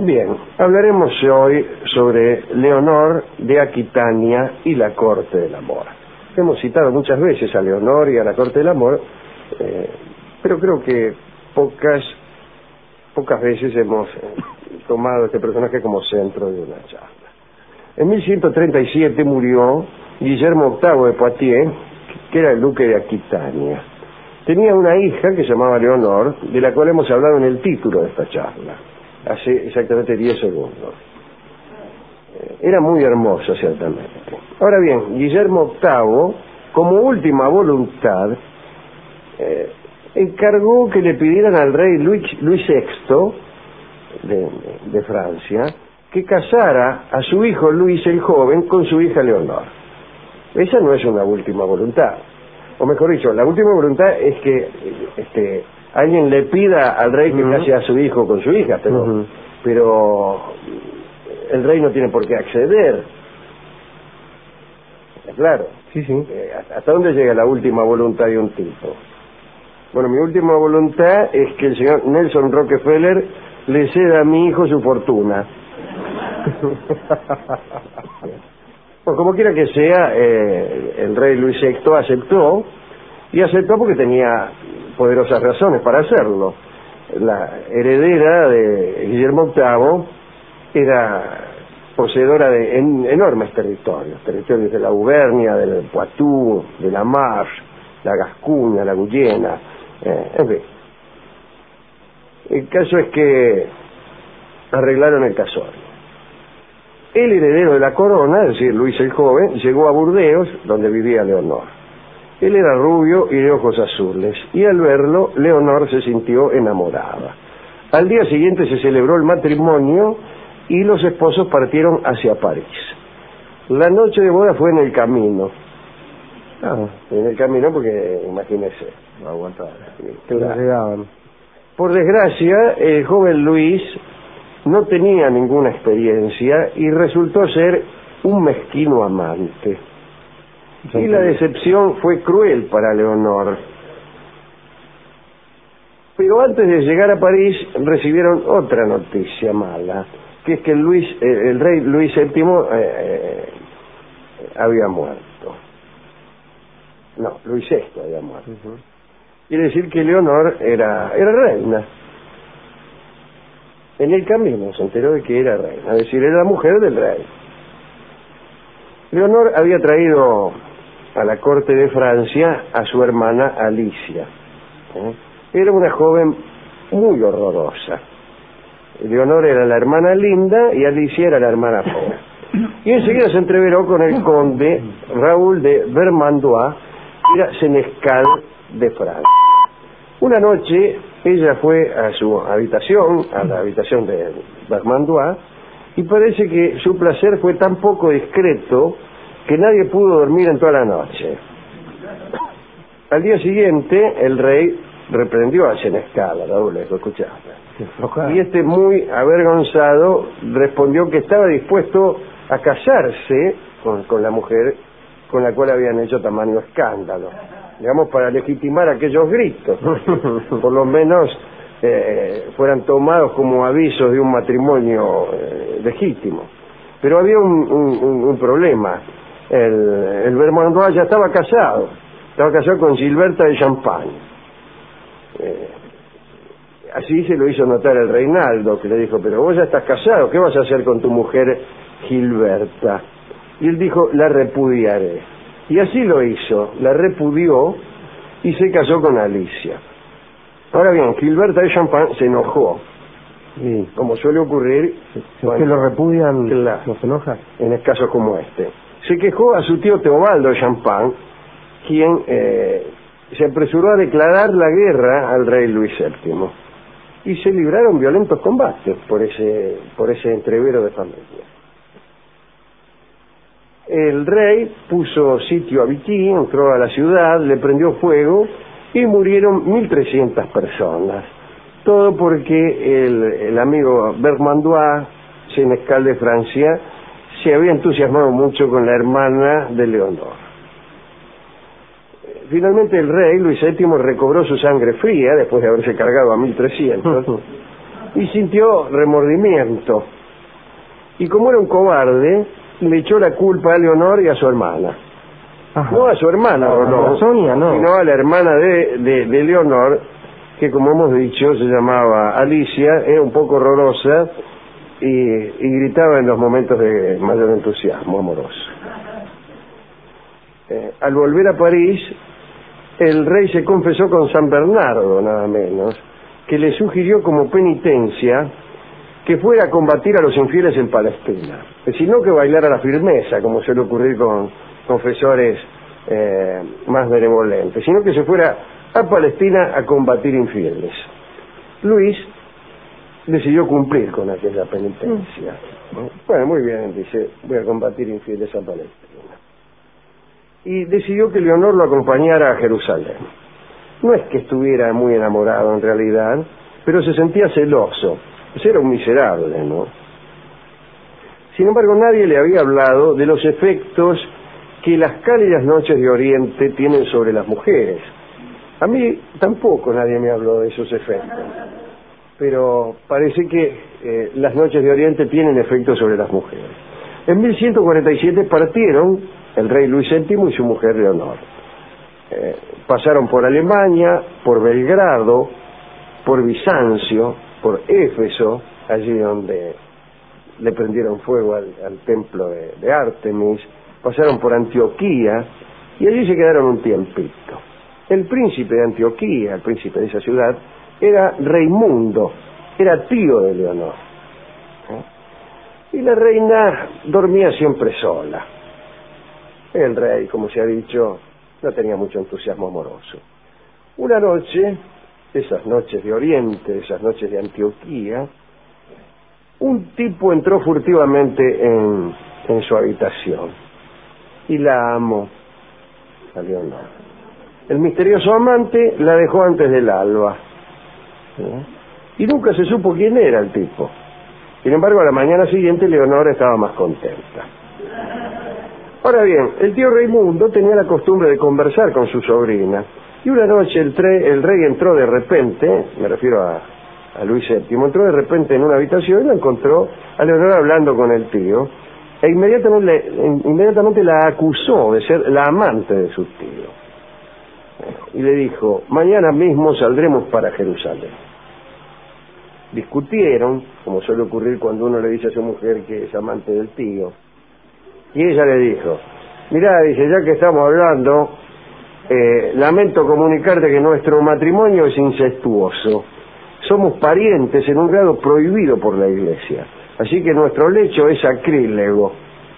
Bien, hablaremos hoy sobre Leonor de Aquitania y la corte del amor. Hemos citado muchas veces a Leonor y a la corte del amor, pero creo que pocas veces hemos tomado este personaje como centro de una charla. En 1137 murió Guillermo VIII de Poitiers, que era el duque de Aquitania. Tenía una hija que se llamaba Leonor, de la cual hemos hablado en el título de esta charla, hace exactamente 10 segundos. Era muy hermosa, ciertamente. Ahora bien, Guillermo VIII, como última voluntad, encargó que le pidieran al rey Luis VI de Francia que casara a su hijo Luis el joven con su hija Leonor. Esa no es una última voluntad. O mejor dicho, la última voluntad es que alguien le pida al rey que case a su hijo con su hija, pero el rey no tiene por qué acceder. Claro. Sí. ¿Hasta dónde llega la última voluntad de un tipo? Bueno, mi última voluntad es que el señor Nelson Rockefeller le ceda a mi hijo su fortuna. Pues como quiera que sea, el rey Luis VI aceptó porque tenía poderosas razones para hacerlo. La heredera de Guillermo VIII era poseedora de enormes territorios de la Auvernia, del Poitou, de la Marche, la Gascuña, la Guyena, en fin. El caso es que arreglaron el casorio. El heredero de la corona, es decir, Luis el joven, llegó a Burdeos, donde vivía Leonor. Él era rubio y de ojos azules, y al verlo, Leonor se sintió enamorada. Al día siguiente se celebró el matrimonio y los esposos partieron hacia París. La noche de boda fue en el camino. En el camino porque, imagínese, no aguantaba. Claro. Por desgracia, el joven Luis no tenía ninguna experiencia y resultó ser un mezquino amante. Y la decepción fue cruel para Leonor. Pero antes de llegar a París recibieron otra noticia mala, que es que el rey Luis VII había muerto. No, Luis VI había muerto. Quiere decir que Leonor era reina. En el camino se enteró de que era reina, es decir, era la mujer del rey. Leonor había traído a la corte de Francia a su hermana Alicia. Era una joven muy horrorosa. Leonor era la hermana linda y Alicia era la hermana fea. Y enseguida se entreveró con el conde Raúl de Vermandois, que era senescal de Francia. Una noche ella fue a su habitación, a la habitación de Vermandois, y parece que su placer fue tan poco discreto que nadie pudo dormir en toda la noche. Al día siguiente el rey reprendió al senescal, a Raúl, ¿lo escuchaste? Y este, muy avergonzado, respondió que estaba dispuesto a casarse con la mujer con la cual habían hecho tamaño escándalo, digamos, para legitimar aquellos gritos, por lo menos fueran tomados como avisos de un matrimonio legítimo. Pero había un problema. El Vermandois ya estaba casado con Gilberta de Champagne. Así se lo hizo notar el Reinaldo, que le dijo: pero vos ya estás casado, ¿qué vas a hacer con tu mujer Gilberta? Y él dijo: la repudiaré. Y así lo hizo, la repudió y se casó con Alicia. Ahora bien, Gilberta de Champagne se enojó, y como suele ocurrir, que lo repudian, claro, ¿no se enoja? En casos como este. Se quejó a su tío Teobaldo de Champagne, quien se apresuró a declarar la guerra al rey Luis VII. Y se libraron violentos combates por ese entrevero de familia. El rey puso sitio a Vichy, entró a la ciudad, le prendió fuego y murieron 1.300 personas. Todo porque el amigo Vermandois, senescal de Francia, se había entusiasmado mucho con la hermana de Leonor. Finalmente el rey Luis VII recobró su sangre fría después de haberse cargado a 1.300 y sintió remordimiento. Y como era un cobarde, le echó la culpa a Leonor y a su hermana. Ajá. No a su hermana, a Sonia, no, sino a la hermana de Leonor, que como hemos dicho se llamaba Alicia, era un poco horrorosa y gritaba en los momentos de mayor entusiasmo amoroso. Al volver a París, el rey se confesó con San Bernardo, nada menos, que le sugirió como penitencia que fuera a combatir a los infieles en Palestina. Es decir, no que bailara la firmeza, como suele ocurrir con confesores más benevolentes, sino que se fuera a Palestina a combatir infieles. Luis decidió cumplir con aquella penitencia. Bueno, muy bien, dice, voy a combatir infieles a Palestina. Y decidió que Leonor lo acompañara a Jerusalén. No es que estuviera muy enamorado en realidad, pero se sentía celoso. Pues era un miserable, ¿no? Sin embargo, nadie le había hablado de los efectos que las cálidas noches de Oriente tienen sobre las mujeres. A mí tampoco nadie me habló de esos efectos, pero parece que las noches de Oriente tienen efectos sobre las mujeres. En 1147 partieron el rey Luis VII y su mujer Leonor. Pasaron por Alemania, por Belgrado, por Bizancio, por Éfeso, allí donde le prendieron fuego al templo de Artemis, pasaron por Antioquía y allí se quedaron un tiempito. El príncipe de Antioquía, el príncipe de esa ciudad, era Raimundo, era tío de Leonor. Y la reina dormía siempre sola. El rey, como se ha dicho, no tenía mucho entusiasmo amoroso. Una noche, esas noches de Oriente, esas noches de Antioquía, un tipo entró furtivamente en su habitación y la amó, a Leonor. El misterioso amante la dejó antes del alba, y nunca se supo quién era el tipo. Sin embargo, a la mañana siguiente Leonor estaba más contenta. Ahora bien, el tío Raimundo tenía la costumbre de conversar con su sobrina, y una noche el rey entró de repente, me refiero a Luis VII, entró de repente en una habitación y la encontró a Leonor hablando con el tío, e inmediatamente la acusó de ser la amante de su tío. Y le dijo, mañana mismo saldremos para Jerusalén. Discutieron, como suele ocurrir cuando uno le dice a su mujer que es amante del tío, y ella le dijo, mirá, dice, ya que estamos hablando, lamento comunicarte que nuestro matrimonio es incestuoso. Somos parientes en un grado prohibido por la Iglesia, así que nuestro lecho es sacrílego.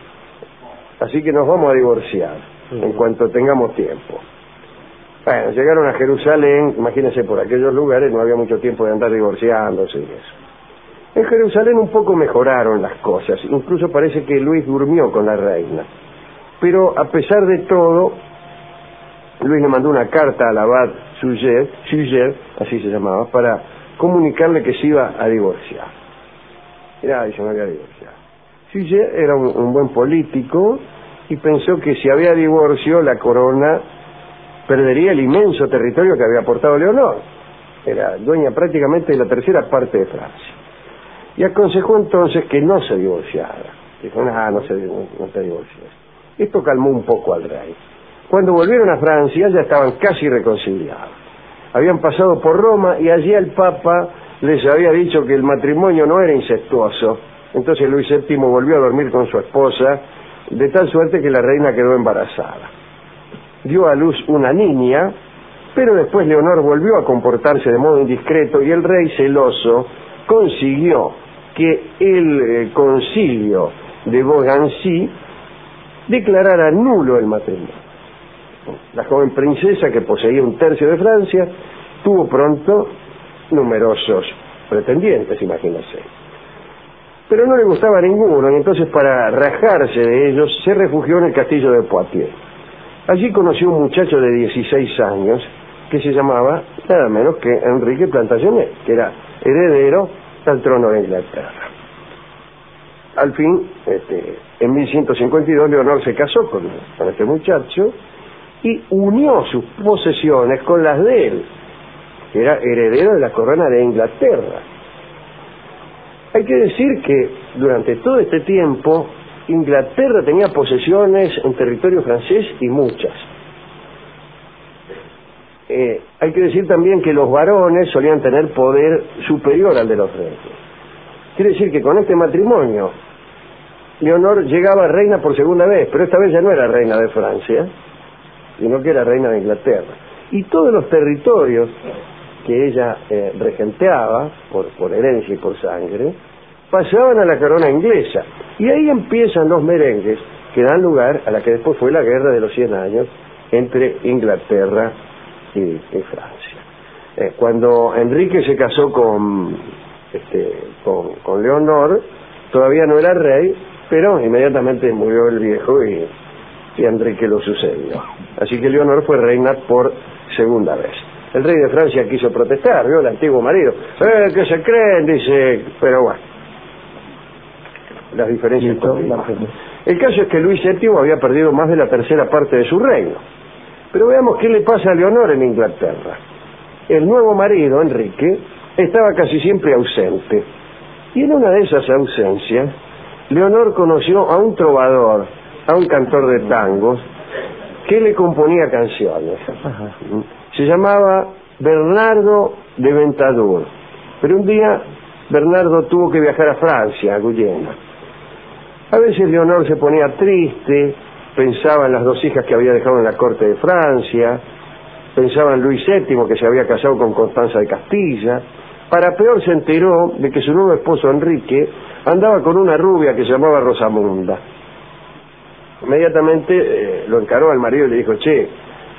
Así que nos vamos a divorciar en cuanto tengamos tiempo. Bueno, llegaron a Jerusalén, imagínense, por aquellos lugares no había mucho tiempo de andar divorciándose y eso. En Jerusalén un poco mejoraron las cosas, incluso parece que Luis durmió con la reina. Pero a pesar de todo, Luis le mandó una carta al abad Suger, así se llamaba, para comunicarle que se iba a divorciar. Mirá, dice, me había divorciado. Suger era un buen político y pensó que si había divorcio, la corona perdería el inmenso territorio que había aportado Leonor. Era dueña prácticamente de la tercera parte de Francia. Y aconsejó entonces que no se divorciara. Dijo, no te divorcies. Esto calmó un poco al rey. Cuando volvieron a Francia ya estaban casi reconciliados. Habían pasado por Roma y allí el Papa les había dicho que el matrimonio no era incestuoso. Entonces Luis VII volvió a dormir con su esposa, de tal suerte que la reina quedó embarazada. Dio a luz una niña, pero después Leonor volvió a comportarse de modo indiscreto y el rey, celoso, consiguió que el concilio de Beaugency declarara nulo el matrimonio. La joven princesa, que poseía un tercio de Francia, tuvo pronto numerosos pretendientes, imagínense. Pero no le gustaba ninguno, y entonces para rajarse de ellos se refugió en el castillo de Poitiers. Allí conoció un muchacho de 16 años que se llamaba nada menos que Enrique Plantagenet, que era heredero al trono de Inglaterra. Al fin, en 1152, Leonor se casó con este muchacho y unió sus posesiones con las de él, que era heredero de la corona de Inglaterra. Hay que decir que durante todo este tiempo Inglaterra tenía posesiones en territorio francés y muchas. Hay que decir también que los varones solían tener poder superior al de los reyes. Quiere decir que con este matrimonio Leonor llegaba reina por segunda vez, pero esta vez ya no era reina de Francia, sino que era reina de Inglaterra. Y todos los territorios que ella regenteaba, por herencia y por sangre, pasaban a la corona inglesa. Y ahí empiezan los merengues que dan lugar a la que después fue la Guerra de los 100 años entre Inglaterra y Francia. Cuando Enrique se casó con Leonor, todavía no era rey, pero inmediatamente murió el viejo y Enrique lo sucedió. Así que Leonor fue reina por segunda vez. El rey de Francia quiso protestar, vio el antiguo marido. ¿Qué se creen? Dice, pero bueno, las diferencias. El caso es que Luis VII había perdido más de la tercera parte de su reino. Pero veamos qué le pasa a Leonor en Inglaterra. El nuevo marido, Enrique, estaba casi siempre ausente. Y en una de esas ausencias, Leonor conoció a un trovador, a un cantor de tangos, que le componía canciones. Ajá. Se llamaba Bernardo de Ventadour. Pero un día Bernardo tuvo que viajar a Francia, a Guyena. A veces Leonor se ponía triste, pensaba en las dos hijas que había dejado en la corte de Francia, pensaba en Luis VII, que se había casado con Constanza de Castilla. Para peor, se enteró de que su nuevo esposo Enrique andaba con una rubia que se llamaba Rosamunda. Inmediatamente lo encaró al marido y le dijo, che,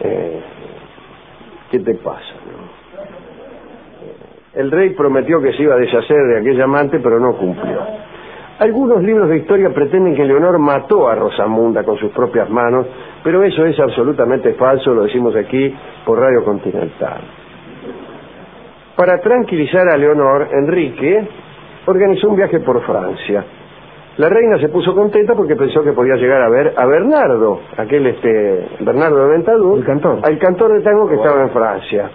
¿qué te pasa? El rey prometió que se iba a deshacer de aquella amante, pero no cumplió. Algunos libros de historia pretenden que Leonor mató a Rosamunda con sus propias manos, pero eso es absolutamente falso, lo decimos aquí por Radio Continental. Para tranquilizar a Leonor, Enrique organizó un viaje por Francia. La reina se puso contenta porque pensó que podía llegar a ver a Bernardo, Bernardo de Ventadour, al cantor de tango que estaba en Francia.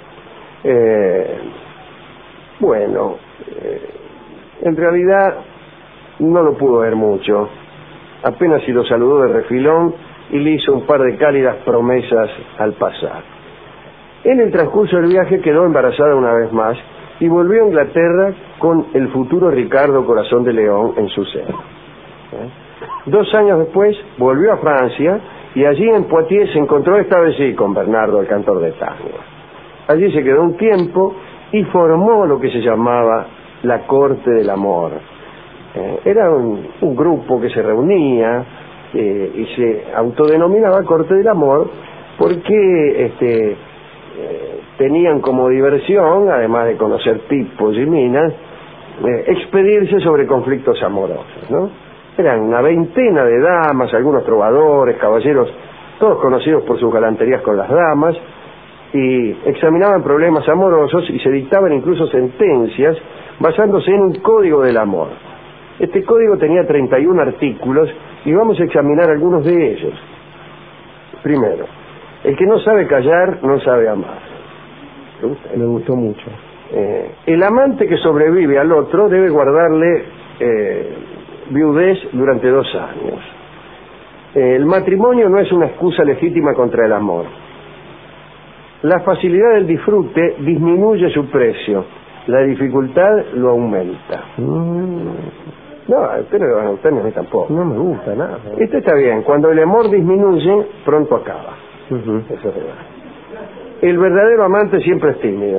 En realidad no lo pudo ver mucho. Apenas si lo saludó de refilón y le hizo un par de cálidas promesas al pasar. En el transcurso del viaje quedó embarazada una vez más y volvió a Inglaterra con el futuro Ricardo Corazón de León en su seno. 2 años después volvió a Francia y allí en Poitiers se encontró esta vez sí con Bernardo, el cantor de tango. Allí se quedó un tiempo y formó lo que se llamaba la Corte del Amor. Era un grupo que se reunía y se autodenominaba Corte del Amor porque tenían como diversión, además de conocer tipos y minas, expedirse sobre conflictos amorosos, ¿no? Eran una veintena de damas, algunos trovadores, caballeros, todos conocidos por sus galanterías con las damas, y examinaban problemas amorosos y se dictaban incluso sentencias basándose en un código del amor. Este código tenía 31 artículos y vamos a examinar algunos de ellos. Primero, el que no sabe callar no sabe amar. ¿Te gusta? Me gustó mucho. El amante que sobrevive al otro debe guardarle viudez durante 2 años. El matrimonio no es una excusa legítima contra el amor. La facilidad del disfrute disminuye su precio, la dificultad lo aumenta. No, a usted no le van a gustar, ni a mí tampoco. No me gusta nada. Esto está bien, cuando el amor disminuye, pronto acaba. Eso es verdad. El verdadero amante siempre es tímido.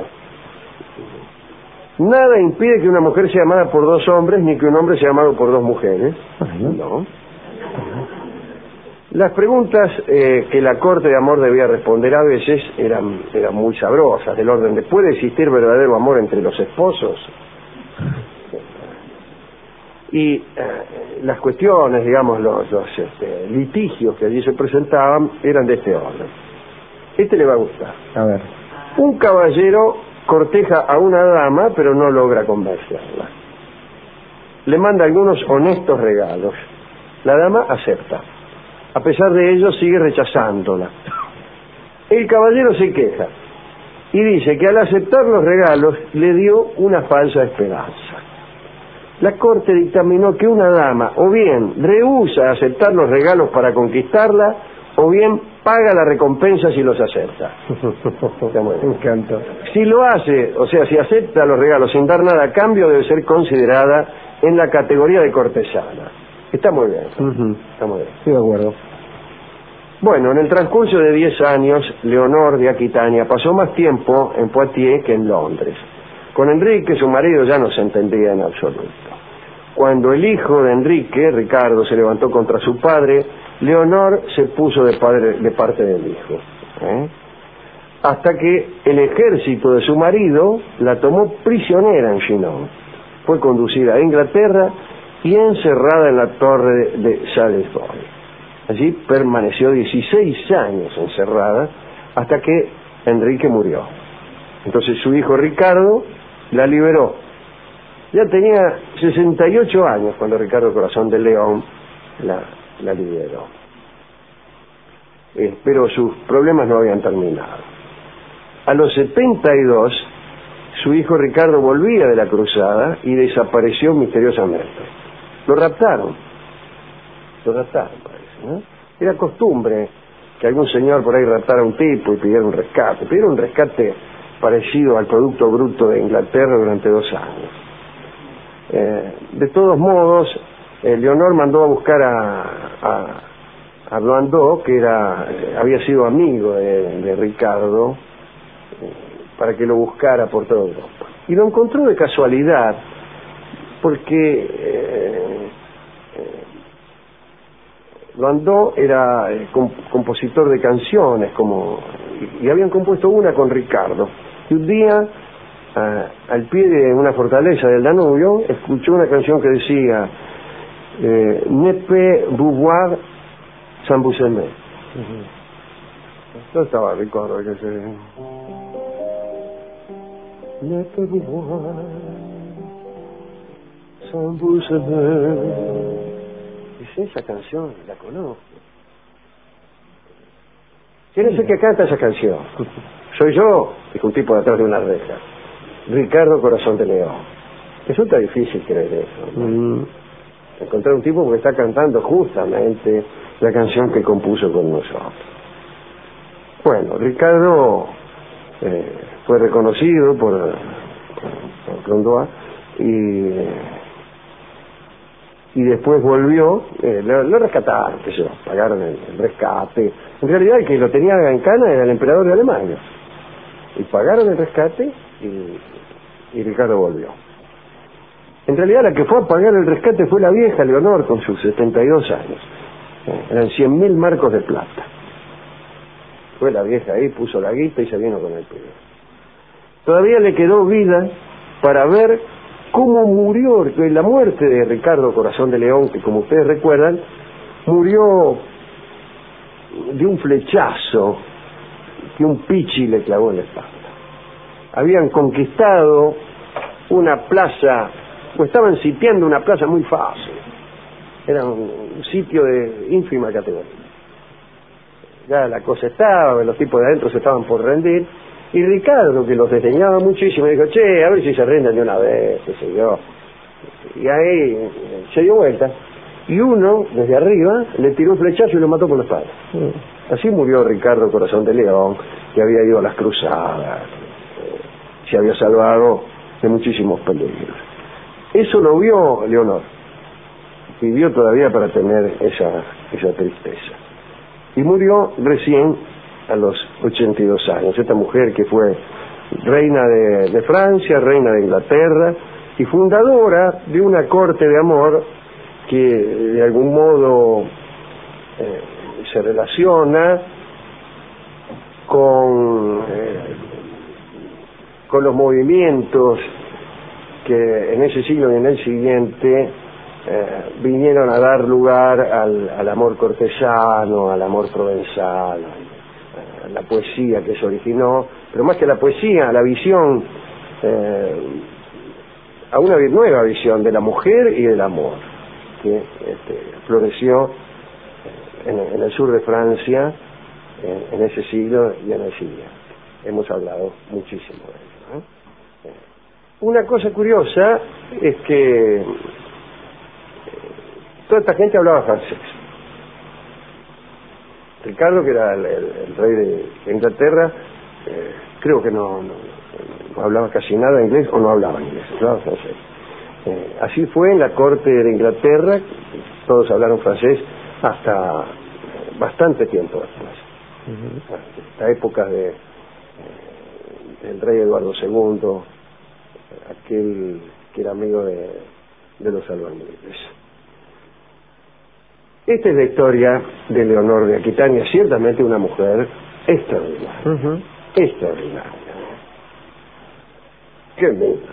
Nada impide que una mujer sea amada por 2 hombres, ni que un hombre sea amado por 2 mujeres. No. Las preguntas que la corte de amor debía responder a veces eran muy sabrosas, del orden de ¿puede existir verdadero amor entre los esposos? Y las cuestiones, digamos, los litigios que allí se presentaban eran de este orden. Este le va a gustar. A ver. Un caballero corteja a una dama, pero no logra convencerla. Le manda algunos honestos regalos. La dama acepta. A pesar de ello, sigue rechazándola. El caballero se queja y dice que al aceptar los regalos le dio una falsa esperanza. la corte dictaminó que una dama o bien rehúsa aceptar los regalos para conquistarla, o bien paga la recompensa si los acepta. Me encanta. Si lo hace, o sea, si acepta los regalos sin dar nada a cambio, debe ser considerada en la categoría de cortesana. Está muy bien. Está muy bien. Estoy de acuerdo. Bueno, en el transcurso de 10 años, Leonor de Aquitania pasó más tiempo en Poitiers que en Londres. Con Enrique, su marido, ya no se entendía en absoluto. Cuando el hijo de Enrique, Ricardo, se levantó contra su padre, Leonor se puso de parte del hijo. Hasta que el ejército de su marido la tomó prisionera en Chinon. Fue conducida a Inglaterra y encerrada en la torre de Salisbury. Allí permaneció 16 años encerrada hasta que Enrique murió. Entonces su hijo Ricardo la liberó. Ya tenía 68 años cuando Ricardo Corazón de León la liberó. Pero sus problemas no habían terminado. A los 72, su hijo Ricardo volvía de la cruzada y desapareció misteriosamente. Lo raptaron, parece, ¿no? Era costumbre que algún señor por ahí raptara a un tipo y pidiera un rescate. Pidieron un rescate parecido al Producto Bruto de Inglaterra durante 2 años. De todos modos, Leonor mandó a buscar a Blondeau, que había sido amigo de Ricardo, para que lo buscara por toda Europa. Y lo encontró de casualidad, porque Blondeau era compositor de canciones, y habían compuesto una con Ricardo. Y un día, al pie de una fortaleza del Danubio, escuchó una canción que decía Ne peut voir sans vous aimer. No estaba Ricardo, que se... Ne peut voir sans vous aimer. Dice, esa canción la conozco. ¿Quién es el que canta esa canción? Soy yo, dijo un tipo de atrás de una reja. Ricardo Corazón de León. Resulta difícil creer eso, ¿no? Encontrar un tipo que está cantando justamente la canción que compuso con nosotros. Bueno, Ricardo fue reconocido por Blondeau y después volvió, lo rescataron, pagaron el rescate. En realidad el que lo tenía en cana era el emperador de Alemania. Y pagaron el rescate y Ricardo volvió. En realidad la que fue a pagar el rescate fue la vieja Leonor con sus 72 años. Eran 100.000 marcos de plata. Fue la vieja ahí, puso la guita y se vino con el pibe. Todavía le quedó vida para ver cómo murió, la muerte de Ricardo Corazón de León, que como ustedes recuerdan, murió de un flechazo que un pichi le clavó en la espalda. Habían conquistado una plaza, o estaban sitiando una plaza muy fácil. Era un sitio de ínfima categoría. Ya la cosa estaba, los tipos de adentro se estaban por rendir, y Ricardo, que los desdeñaba muchísimo, dijo, che, a ver si se rinden de una vez, qué sé yo. Y ahí se dio vuelta, y uno, desde arriba, le tiró un flechazo y lo mató por la espalda. Así murió Ricardo Corazón de León, que había ido a las cruzadas, se había salvado de muchísimos peligros. Eso lo vio Leonor, vivió todavía para tener esa tristeza. Y murió recién a los 82 años. Esta mujer que fue reina de Francia, reina de Inglaterra y fundadora de una corte de amor que de algún modo se relaciona con los movimientos que en ese siglo y en el siguiente vinieron a dar lugar al amor cortesano, al amor provenzal, a la poesía que se originó, pero más que la poesía, a la visión, a una nueva visión de la mujer y del amor, que floreció en el sur de Francia en ese siglo y en el siguiente. Hemos hablado muchísimo de ello, ¿eh? Una cosa curiosa es que toda esta gente hablaba francés. Ricardo, que era el rey de Inglaterra, creo que no hablaba casi nada inglés, o no hablaba inglés, hablaba francés. Así fue en la corte de Inglaterra, todos hablaron francés hasta bastante tiempo después. Hasta épocas del rey Eduardo II, aquel que era amigo de los albañiles. Esta es la historia de Leonor de Aquitania, ciertamente una mujer extraordinaria. Extraordinaria. Qué linda.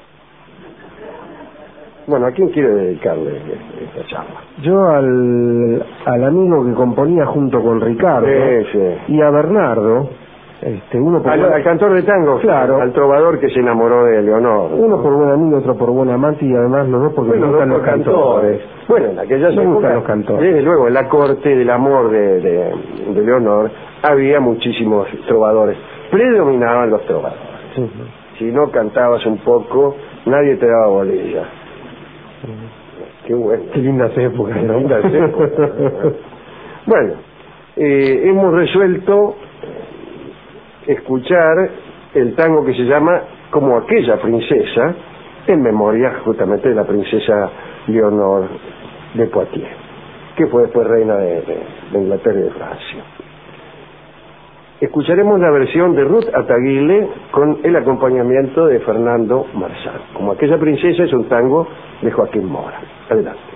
Bueno, ¿a quién quiere dedicarle esta charla? Yo al amigo que componía junto con Ricardo y a Bernardo, uno por al cantor de tango, claro, al trovador que se enamoró de Leonor. Uno por buen amigo, otro por buen amante, y además los dos porque me gustan los cantores. Bueno, en aquellas épocas, los cantores. Desde luego, en la corte del amor de Leonor había muchísimos trovadores. Predominaban los trovadores. Si no cantabas un poco, nadie te daba bolilla. Qué bueno. Qué lindas épocas, ¿no? Lindas épocas. Bueno, hemos resuelto escuchar el tango que se llama Como aquella princesa, en memoria justamente de la princesa Leonor de Poitiers, que fue después reina de Inglaterra y de Francia. Escucharemos la versión de Ruth Ataguile con el acompañamiento de Fernando Marzán. Como aquella princesa es un tango de Joaquín Mora. Adelante.